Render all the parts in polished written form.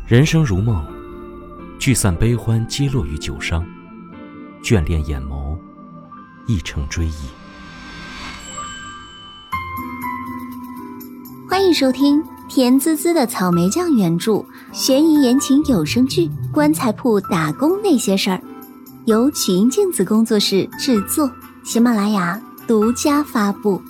人生如梦，聚散悲欢皆落于酒商，眷恋眼眸，亦成追忆。 欢迎收听甜滋滋的草莓酱原著悬疑言情有声剧《棺材铺打工那些事儿》，由曲音镜子工作室制作，喜马拉雅独家发布。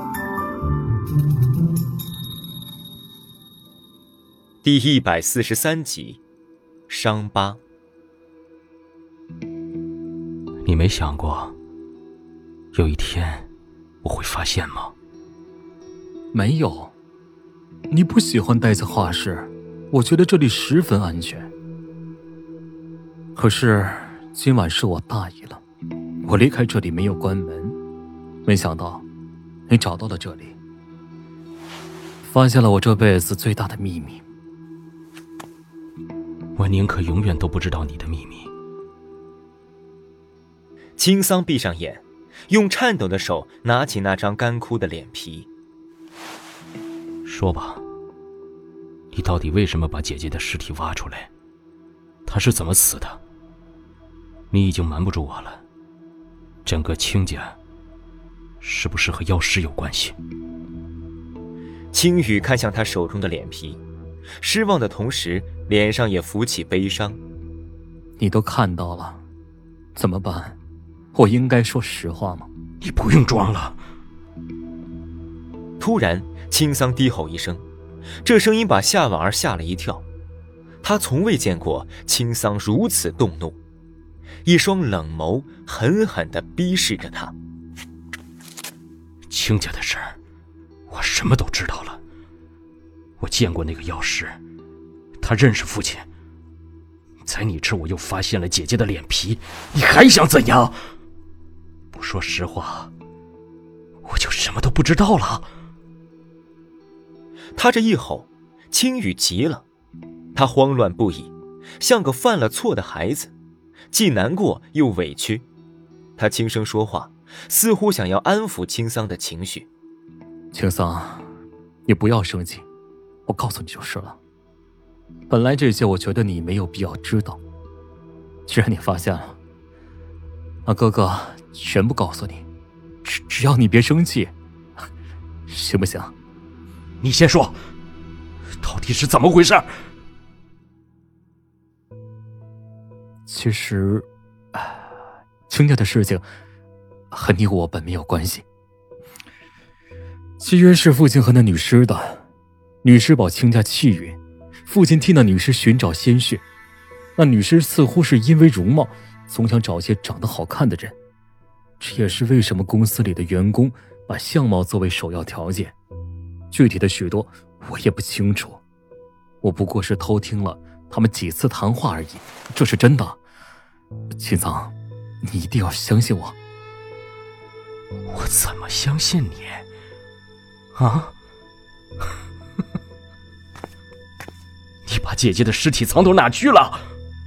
第143集，伤疤。 你没想过有一天我会发现吗？ 没有，你不喜欢待在画室，我觉得这里十分安全。可是今晚是我大意了，我离开这里没有关门，没想到你找到了这里，发现了我这辈子最大的秘密。 我宁可永远都不知道你的秘密。 青桑闭上眼，用颤抖的手拿起那张干枯的脸皮。 说吧，你到底为什么把姐姐的尸体挖出来？她是怎么死的？你已经瞒不住我了，整个青家是不是和妖尸有关系？ 青羽看向他手中的脸皮，失望的同时脸上也浮起悲伤。 你都看到了，怎么办？我应该说实话吗？ 你不用装了。 突然青桑低吼一声，这声音把夏婉儿吓了一跳。他从未见过青桑如此动怒，一双冷眸狠狠地逼视着他。 青家的事儿我什么都知道了，我见过那个药师，他认识父亲。在你这我又发现了姐姐的脸皮，你还想怎样？不说实话，我就什么都不知道了。 他这一吼，青羽急了，他慌乱不已，像个犯了错的孩子，既难过又委屈。他轻声说话，似乎想要安抚青桑的情绪。 青桑，你不要生气，我告诉你就是了。本来这些我觉得你没有必要知道，既然你发现了，那哥哥全部告诉你，只要你别生气，行不行？ 你先说，到底是怎么回事？ 其实，青家的事情和你我本没有关系。契约是父亲和那女尸的，女尸保青家气运，父亲替那女尸寻找鲜血。那女尸似乎是因为容貌，总想找些长得好看的人，这也是为什么公司里的员工把相貌作为首要条件。具体的许多我也不清楚，我不过是偷听了他们几次谈话而已，这是真的。青桑，你一定要相信我。 我怎么相信你啊？你把姐姐的尸体藏到哪去了？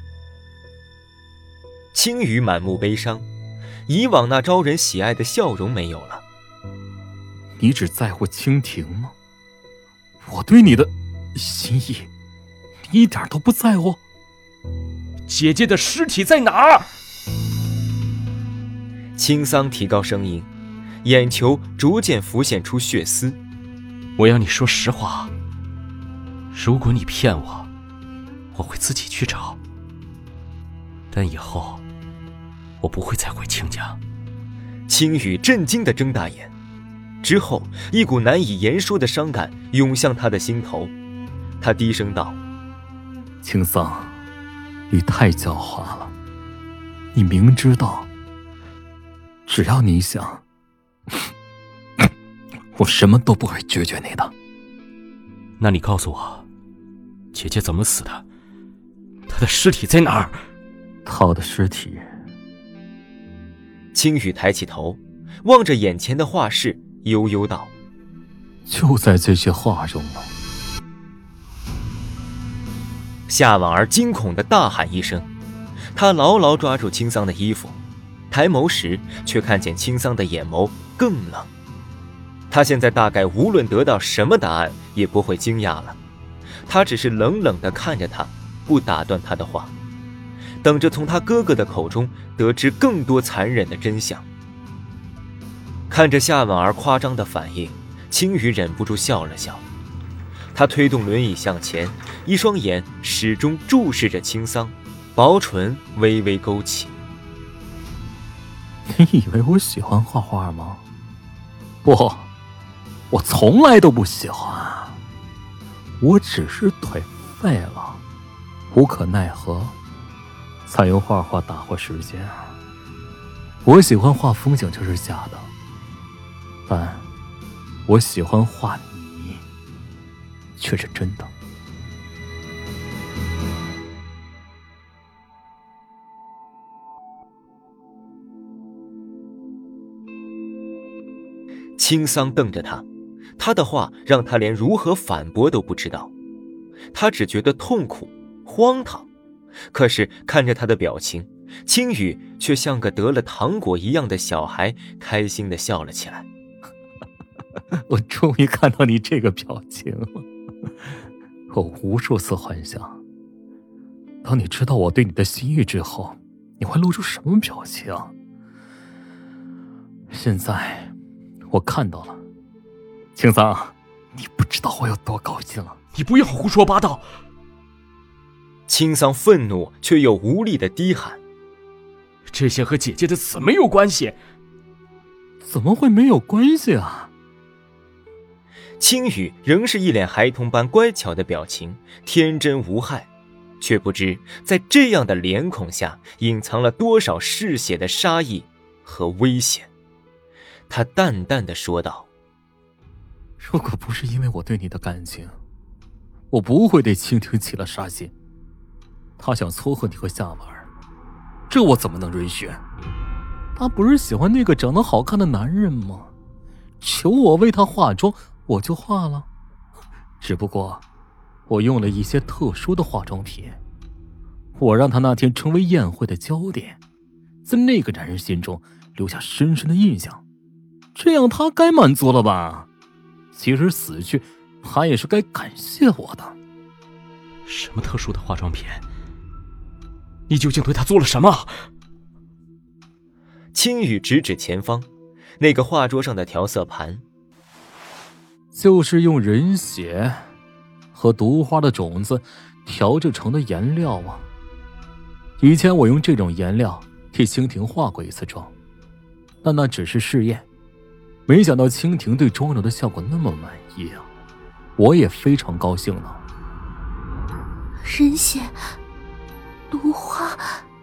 青羽满目悲伤，以往那招人喜爱的笑容没有了。 你只在乎蜻蜓吗？我对你的心意，你一点都不在乎？ 姐姐的尸体在哪儿？ 青桑提高声音，眼球逐渐浮现出血丝。 我要你说实话，如果你骗我，我会自己去找。但以后我不会再回青家。 青羽震惊地睁大眼，之后一股难以言说的伤感涌向他的心头。他低声道： 青桑，你太狡猾了，你明知道只要你想，我什么都不会拒绝你的。 那你告诉我，姐姐怎么死的？她的尸体在哪儿？ 她的尸体…… 青羽抬起头，望着眼前的画室，悠悠道： 就在这些画中了。 夏婉儿惊恐地大喊一声，她牢牢抓住青桑的衣服，抬眸时却看见青桑的眼眸更冷。她现在大概无论得到什么答案也不会惊讶了，她只是冷冷地看着他， 不打断他的话，等着从他哥哥的口中得知更多残忍的真相。看着夏婉儿夸张的反应，青羽忍不住笑了笑。他推动轮椅向前，一双眼始终注视着青桑，薄唇微微勾起。 你以为我喜欢画画吗？不，我从来都不喜欢。我只是腿废了，无可奈何，才用画画打发时间。我喜欢画风景，这是假的，但我喜欢画你，却是真的。 青桑瞪着他，他的话让他连如何反驳都不知道。他只觉得痛苦、荒唐，可是看着他的表情，青羽却像个得了糖果一样的小孩，开心地笑了起来。 我终于看到你这个表情了。我无数次幻想，当你知道我对你的心意之后，你会露出什么表情？现在我看到了。青桑，你不知道我有多高兴了。 你不要胡说八道！ 青桑愤怒却又无力地低喊： 这些和姐姐的死没有关系。 怎么会没有关系啊？ 青羽仍是一脸孩童般乖巧的表情，天真无害，却不知在这样的脸孔下隐藏了多少嗜血的杀意和危险。他淡淡地说道： 如果不是因为我对你的感情，我不会对蜻蜓起了杀心。他想撮合你和夏婉儿，这我怎么能允许？他不是喜欢那个长得好看的男人吗？求我为他化妆，我就化了。只不过我用了一些特殊的化妆品，我让他那天成为宴会的焦点，在那个男人心中留下深深的印象。这样他该满足了吧？其实死去，他也是该感谢我的。 什么特殊的化妆品？你究竟对他做了什么？ 青羽指指前方，那个画桌上的调色盘。 就是用人血和毒花的种子调制成的颜料啊。以前我用这种颜料替蜻蜓化过一次妆，但那只是试验。没想到蜻蜓对妆容的效果那么满意啊，我也非常高兴呢。 人血，毒花。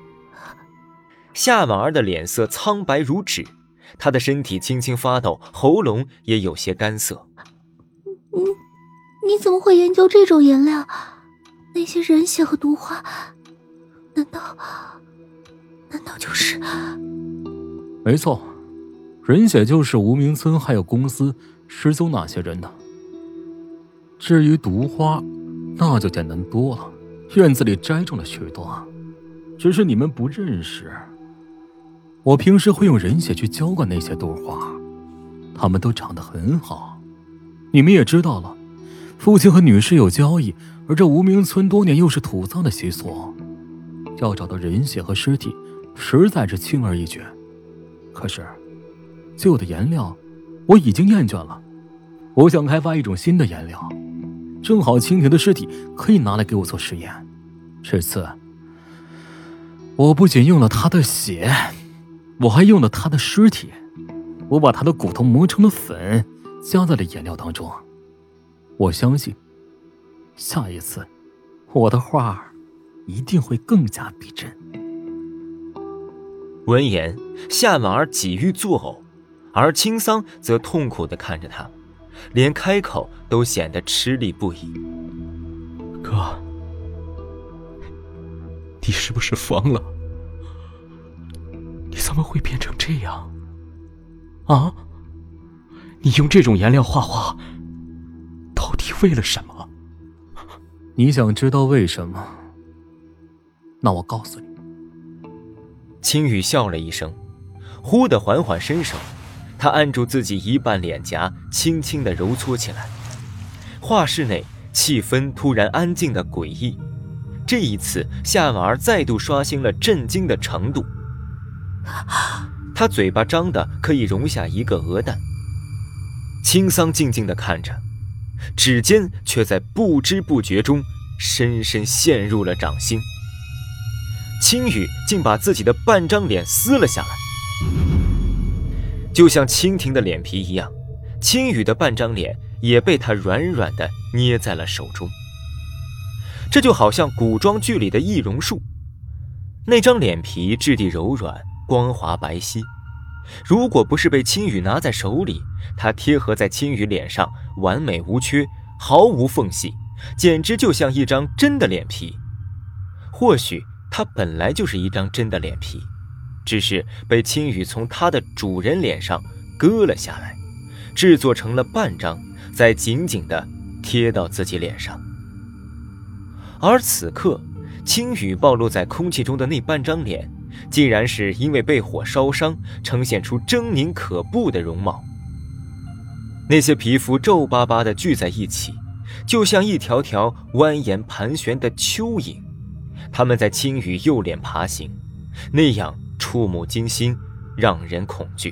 夏婉儿的脸色苍白如纸，她的身体轻轻发抖，喉咙也有些干涩。 你怎么会研究这种颜料？那些人血和毒花，难道就是？ 没错，人血就是无名村还有公司失踪那些人的。至于毒花，那就简单多了，院子里栽种了许多，只是你们不认识。我平时会用人血去浇灌那些毒花，它们都长得很好。你们也知道了，父亲和女士有交易，而这无名村多年又是土葬的习俗，要找到人血和尸体实在是轻而易举。可是旧的颜料我已经厌倦了，我想开发一种新的颜料，正好蜻蜓的尸体可以拿来给我做实验。这次我不仅用了他的血，我还用了他的尸体，我把他的骨头磨成了粉，加在了颜料当中。我相信下一次我的画一定会更加逼真。 闻言，夏婉儿几欲作呕，而青桑则痛苦地看着他，连开口都显得吃力不已。 哥，你是不是疯了？你怎么会变成这样？啊？你用这种颜料画画，到底为了什么？ 你想知道为什么？那我告诉你。 青羽笑了一声，忽地缓缓伸手，他按住自己一半脸颊，轻轻地揉搓起来。画室内气氛突然安静的诡异， 这一次夏婉儿再度刷新了震惊的程度。她嘴巴张得可以容下一个鹅蛋。青桑静静地看着，指尖却在不知不觉中深深陷入了掌心。青羽竟把自己的半张脸撕了下来，就像蜻蜓的脸皮一样，青羽的半张脸也被他软软地捏在了手中。这就好像古装剧里的易容术，那张脸皮质地柔软，光滑白皙，如果不是被青羽拿在手里，它贴合在青羽脸上，完美无缺，毫无缝隙，简直就像一张真的脸皮。或许它本来就是一张真的脸皮，只是被青羽从它的主人脸上割了下来，制作成了半张，再紧紧地贴到自己脸上。而此刻青羽暴露在空气中的那半张脸，竟然是因为被火烧伤，呈现出狰狞可怖的容貌。那些皮肤皱巴巴地聚在一起，就像一条条蜿蜒盘旋的蚯蚓，它们在青羽右脸爬行，那样触目惊心，让人恐惧。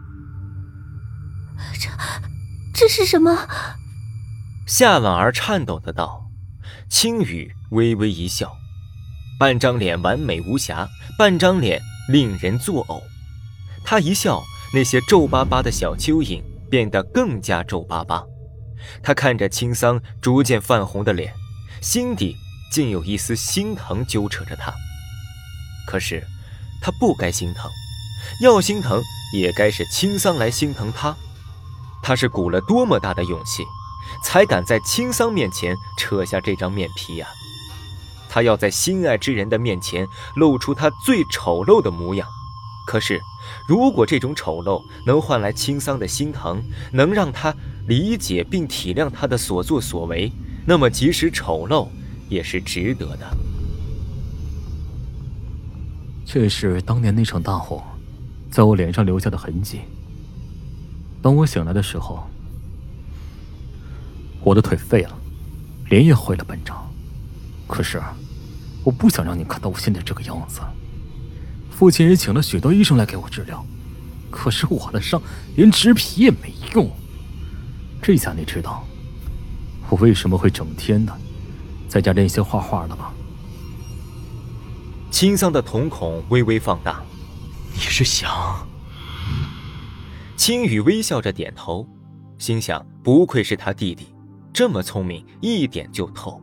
这是什么？ 夏婉儿颤抖的道。青羽微微一笑，半张脸完美无瑕，半张脸令人作呕。他一笑，那些皱巴巴的小蚯蚓变得更加皱巴巴。他看着青桑逐渐泛红的脸，心底竟有一丝心疼纠扯着他。可是他不该心疼，要心疼也该是青桑来心疼他。他是鼓了多么大的勇气，才敢在青桑面前扯下这张面皮啊！他要在心爱之人的面前露出他最丑陋的模样。可是如果这种丑陋能换来青桑的心疼，能让他理解并体谅他的所作所为，那么即使丑陋也是值得的。 这是当年那场大火在我脸上留下的痕迹。当我醒来的时候，我的腿废了，脸也毁了半张。可是我不想让你看到我现在这个样子。父亲也请了许多医生来给我治疗，可是我的伤连植皮也没用。这下你知道我为什么会整天的在家练些画画了吧？ 青桑的瞳孔微微放大。 你是想…… 青羽微笑着点头，心想不愧是他弟弟，这么聪明，一点就透。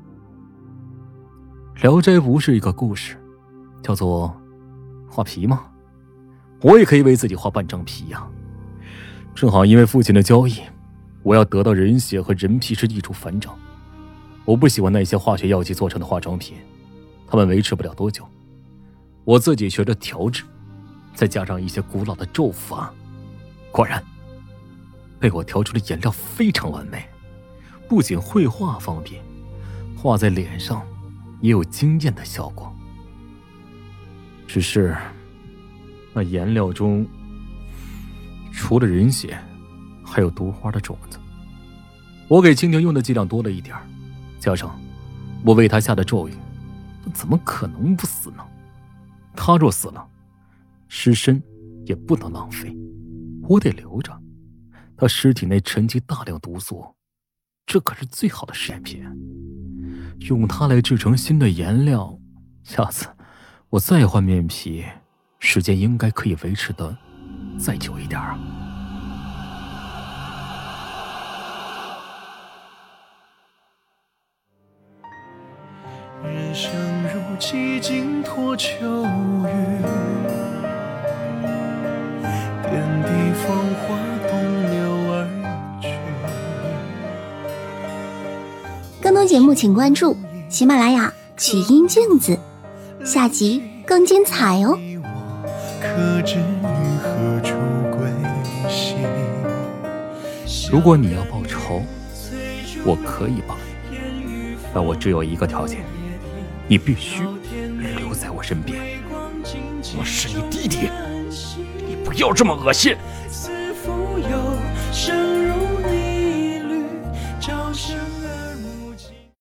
聊斋不是一个故事，叫做画皮吗？我也可以为自己画半张皮呀。正好因为父亲的交易，我要得到人血和人皮是易如反掌。我不喜欢那些化学药剂做成的化妆品，它们维持不了多久。我自己学着调制，再加上一些古老的咒法，果然被我调出的颜料非常完美。不仅绘画方便，画在脸上也有惊艳的效果。只是那颜料中除了人血还有毒花的种子，我给蜻蜓用的剂量多了一点，加上我为他下的咒语，怎么可能不死呢？他若死了，尸身也不能浪费，我得留着。他尸体内沉积大量毒素，这可是最好的实验品。用它来制成新的颜料，下次我再换面皮，时间应该可以维持的再久一点啊。 人生如寂静托秋雨，点滴风华东流而去。 更多节目请关注喜马拉雅曲音镜子，下集更精彩哦。 可知于何处归西？ 如果你要报仇，我可以帮你，但我只有一个条件，你必须留在我身边。 我是你弟弟，你不要这么恶心。